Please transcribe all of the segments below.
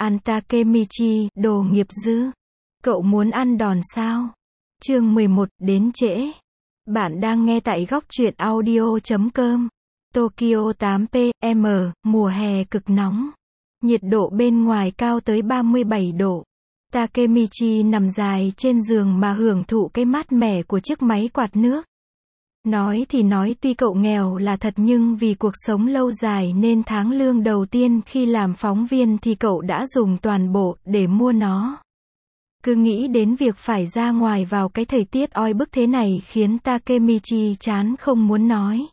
Ăn Takemichi, đồ nghiệp dư. Cậu muốn ăn đòn sao? Chương 11, đến trễ. Bạn đang nghe tại góc truyện audio.com. Tokyo 8 PM, mùa hè cực nóng. Nhiệt độ bên ngoài cao tới 37 độ. Takemichi nằm dài trên giường mà hưởng thụ cái mát mẻ của chiếc máy quạt nước. Nói thì nói tuy cậu nghèo là thật nhưng vì cuộc sống lâu dài nên tháng lương đầu tiên khi làm phóng viên thì cậu đã dùng toàn bộ để mua nó. Cứ nghĩ đến việc phải ra ngoài vào cái thời tiết oi bức thế này khiến Takemichi chán không muốn nói.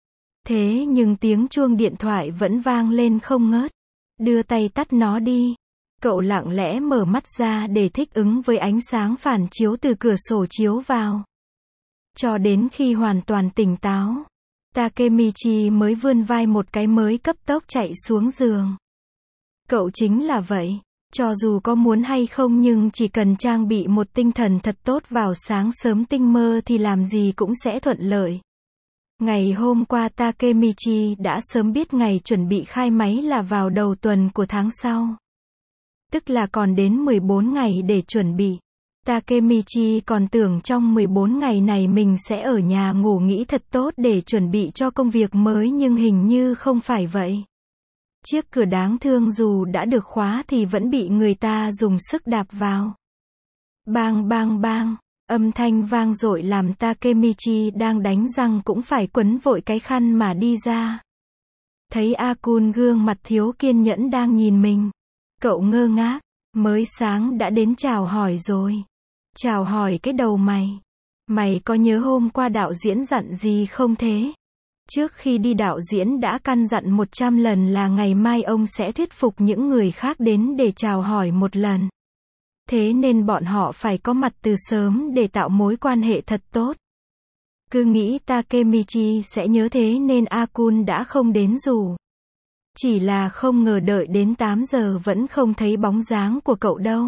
Thế nhưng tiếng chuông điện thoại vẫn vang lên không ngớt. Đưa tay tắt nó đi. Cậu lặng lẽ mở mắt ra để thích ứng với ánh sáng phản chiếu từ cửa sổ chiếu vào. Cho đến khi hoàn toàn tỉnh táo, Takemichi mới vươn vai một cái mới cấp tốc chạy xuống giường. Cậu chính là vậy. Cho dù có muốn hay không nhưng chỉ cần trang bị một tinh thần thật tốt vào sáng sớm tinh mơ thì làm gì cũng sẽ thuận lợi. Ngày hôm qua Takemichi đã sớm biết ngày chuẩn bị khai máy là vào đầu tuần của tháng sau. Tức là còn đến 14 ngày để chuẩn bị. Takemichi còn tưởng trong 14 ngày này mình sẽ ở nhà ngủ nghỉ thật tốt để chuẩn bị cho công việc mới nhưng hình như không phải vậy. Chiếc cửa đáng thương dù đã được khóa thì vẫn bị người ta dùng sức đạp vào. Bang bang bang, âm thanh vang dội làm Takemichi đang đánh răng cũng phải quấn vội cái khăn mà đi ra. Thấy Akun gương mặt thiếu kiên nhẫn đang nhìn mình. Cậu ngơ ngác, mới sáng đã đến chào hỏi rồi. Chào hỏi cái đầu mày. Mày có nhớ hôm qua đạo diễn dặn gì không thế? Trước khi đi đạo diễn đã căn dặn 100 lần là ngày mai ông sẽ thuyết phục những người khác đến để chào hỏi một lần. Thế nên bọn họ phải có mặt từ sớm để tạo mối quan hệ thật tốt. Cứ nghĩ Takemichi sẽ nhớ thế nên Akun đã không đến rủ. Chỉ là không ngờ đợi đến 8 giờ vẫn không thấy bóng dáng của cậu đâu.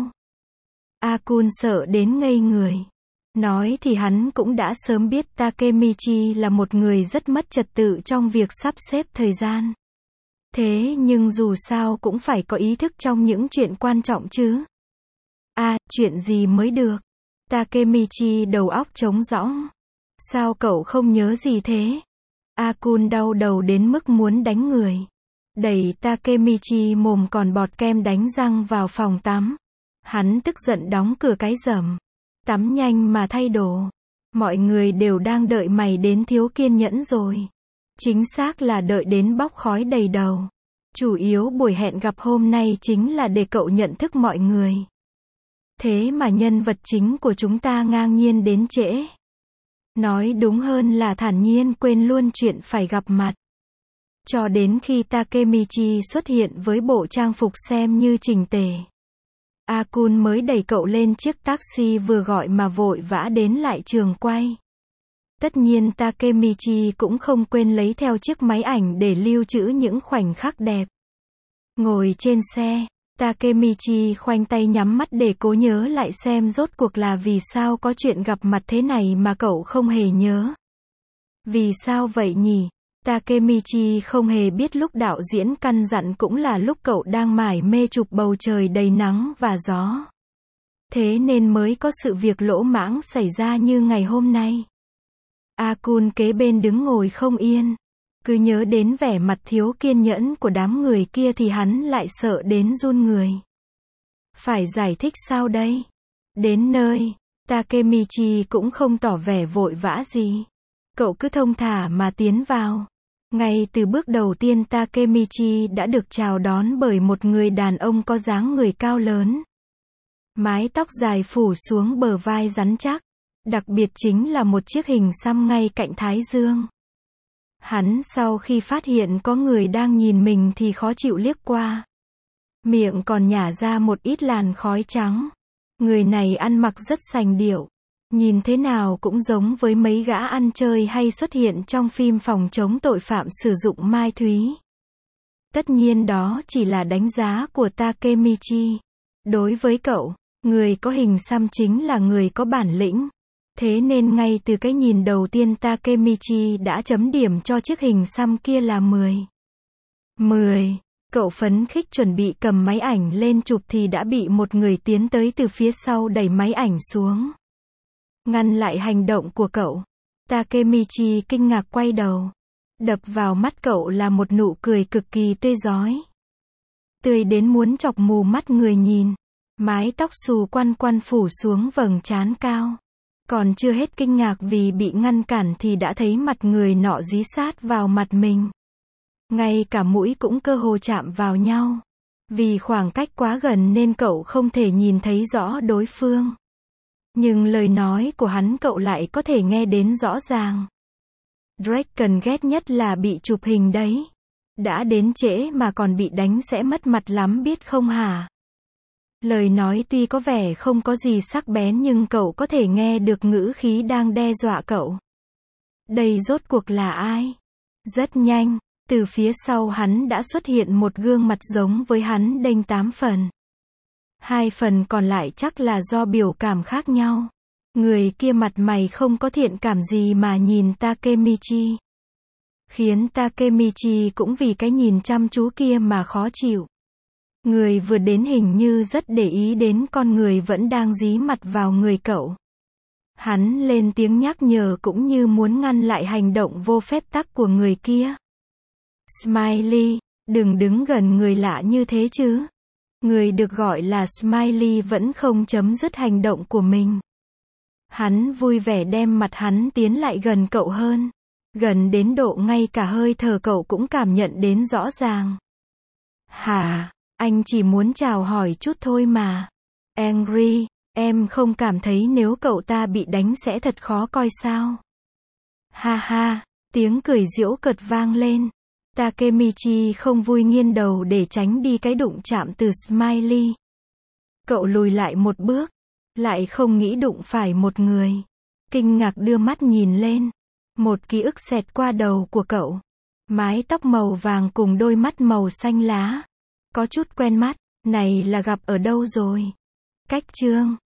Akun sợ đến ngây người. Nói thì hắn cũng đã sớm biết Takemichi là một người rất mất trật tự trong việc sắp xếp thời gian. Thế nhưng dù sao cũng phải có ý thức trong những chuyện quan trọng chứ. Chuyện gì mới được? Takemichi đầu óc trống rỗng. Sao cậu không nhớ gì thế? Akun đau đầu đến mức muốn đánh người. Đẩy Takemichi mồm còn bọt kem đánh răng vào phòng tắm. Hắn tức giận đóng cửa cái rầm. Tắm nhanh mà thay đồ. Mọi người đều đang đợi mày đến thiếu kiên nhẫn rồi. Chính xác là đợi đến bốc khói đầy đầu. Chủ yếu buổi hẹn gặp hôm nay chính là để cậu nhận thức mọi người. Thế mà nhân vật chính của chúng ta ngang nhiên đến trễ. Nói đúng hơn là thản nhiên quên luôn chuyện phải gặp mặt. Cho đến khi Takemichi xuất hiện với bộ trang phục xem như chỉnh tề. Akun mới đẩy cậu lên chiếc taxi vừa gọi mà vội vã đến lại trường quay. Tất nhiên Takemichi cũng không quên lấy theo chiếc máy ảnh để lưu trữ những khoảnh khắc đẹp. Ngồi trên xe, Takemichi khoanh tay nhắm mắt để cố nhớ lại xem rốt cuộc là vì sao có chuyện gặp mặt thế này mà cậu không hề nhớ. Vì sao vậy nhỉ? Takemichi không hề biết lúc đạo diễn căn dặn cũng là lúc cậu đang mải mê chụp bầu trời đầy nắng và gió. Thế nên mới có sự việc lỗ mãng xảy ra như ngày hôm nay. Akun kế bên đứng ngồi không yên. Cứ nhớ đến vẻ mặt thiếu kiên nhẫn của đám người kia thì hắn lại sợ đến run người. Phải giải thích sao đây? Đến nơi, Takemichi cũng không tỏ vẻ vội vã gì. Cậu cứ thong thả mà tiến vào. Ngay từ bước đầu tiên Takemichi đã được chào đón bởi một người đàn ông có dáng người cao lớn. Mái tóc dài phủ xuống bờ vai rắn chắc. Đặc biệt chính là một chiếc hình xăm ngay cạnh thái dương. Hắn sau khi phát hiện có người đang nhìn mình thì khó chịu liếc qua. Miệng còn nhả ra một ít làn khói trắng. Người này ăn mặc rất sành điệu. Nhìn thế nào cũng giống với mấy gã ăn chơi hay xuất hiện trong phim phòng chống tội phạm sử dụng mai thúy. Tất nhiên đó chỉ là đánh giá của Takemichi. Đối với cậu, người có hình xăm chính là người có bản lĩnh. Thế nên ngay từ cái nhìn đầu tiên Takemichi đã chấm điểm cho chiếc hình xăm kia là 10. Cậu phấn khích chuẩn bị cầm máy ảnh lên chụp thì đã bị một người tiến tới từ phía sau đẩy máy ảnh xuống. Ngăn lại hành động của cậu. Takemichi kinh ngạc quay đầu. Đập vào mắt cậu là một nụ cười cực kỳ tươi rói. Tươi đến muốn chọc mù mắt người nhìn. Mái tóc xù quăn quăn phủ xuống vầng trán cao. Còn chưa hết kinh ngạc vì bị ngăn cản thì đã thấy mặt người nọ dí sát vào mặt mình. Ngay cả mũi cũng cơ hồ chạm vào nhau. Vì khoảng cách quá gần nên cậu không thể nhìn thấy rõ đối phương. Nhưng lời nói của hắn cậu lại có thể nghe đến rõ ràng. Draken ghét nhất là bị chụp hình đấy. Đã đến trễ mà còn bị đánh sẽ mất mặt lắm biết không hả? Lời nói tuy có vẻ không có gì sắc bén nhưng cậu có thể nghe được ngữ khí đang đe dọa cậu. Đây rốt cuộc là ai? Rất nhanh, từ phía sau hắn đã xuất hiện một gương mặt giống với hắn đênh 8 phần. 2 phần còn lại chắc là do biểu cảm khác nhau. Người kia mặt mày không có thiện cảm gì mà nhìn Takemichi. Khiến Takemichi cũng vì cái nhìn chăm chú kia mà khó chịu. Người vừa đến hình như rất để ý đến con người vẫn đang dí mặt vào người cậu. Hắn lên tiếng nhắc nhở cũng như muốn ngăn lại hành động vô phép tắc của người kia. Smiley, đừng đứng gần người lạ như thế chứ. Người được gọi là Smiley vẫn không chấm dứt hành động của mình. Hắn vui vẻ đem mặt hắn tiến lại gần cậu hơn. Gần đến độ ngay cả hơi thở cậu cũng cảm nhận đến rõ ràng. Hả, anh chỉ muốn chào hỏi chút thôi mà. Angry, em không cảm thấy nếu cậu ta bị đánh sẽ thật khó coi sao? Ha ha, tiếng cười giễu cợt vang lên. Takemichi không vui nghiêng đầu để tránh đi cái đụng chạm từ Smiley. Cậu lùi lại một bước, lại không nghĩ đụng phải một người. Kinh ngạc đưa mắt nhìn lên. Một ký ức xẹt qua đầu của cậu. Mái tóc màu vàng cùng đôi mắt màu xanh lá. Có chút quen mắt, này là gặp ở đâu rồi? Cách chương